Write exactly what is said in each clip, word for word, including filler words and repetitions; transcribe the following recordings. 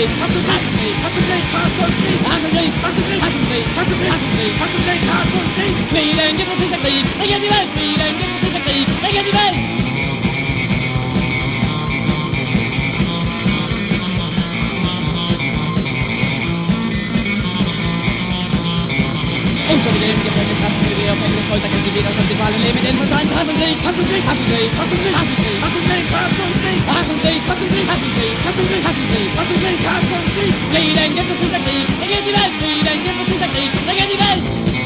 Krieg, Hass und Krieg, Hass und Krieg, Hass und Krieg, Hass und Krieg, Hass und Krieg, Hass und Krieg, Hass und Krieg, Hass und Krieg, Hass und Krieg. Frieden gibt uns nicht der Krieg, regiert die Welt. Frieden gibt uns nicht der Krieg, regiert die Welt. Unschuldige im Gefängnis, Rassengewehr, auf Englisch, Folter, gegen die Widerstand, die Wahlen leben in den Verstand. Hass und Krieg, Hass und Krieg, Hass und Krieg, Hass und Krieg, Hass und Krieg, Hass und Krieg, Hass und Krieg, Hass und Krieg, Hass und Krieg, Hass und Krieg, Hass und Krieg, Hass und Krieg, Hass und Krieg, Hass und Krieg. Frieden gibt uns nicht der Krieg, regiert die Welt. Frieden gibt uns nicht der Krieg, regiert die Welt.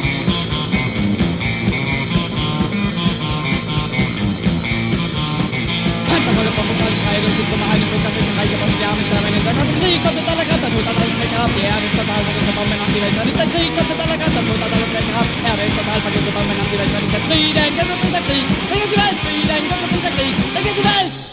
Panzerwolle vom Metallschrei durch die Trümmer eine Flug, das ist ein Reich, aber die Arme sterben in sein Hass und Krieg kostet aller Kraft, der Tod hat alles Schrecken ab. Die Erde ist total vergisst, der Bomben an die Welt, dann ist der Krieg kostet aller Kraft, der Tod hat alles Schrecken ab. Erde ist total vergisst, der Bomben an die Welt, dann ist der Frieden gibt uns nicht der Krieg, regiert die Welt. Frieden gibt uns nicht der Krieg, regiert die Welt.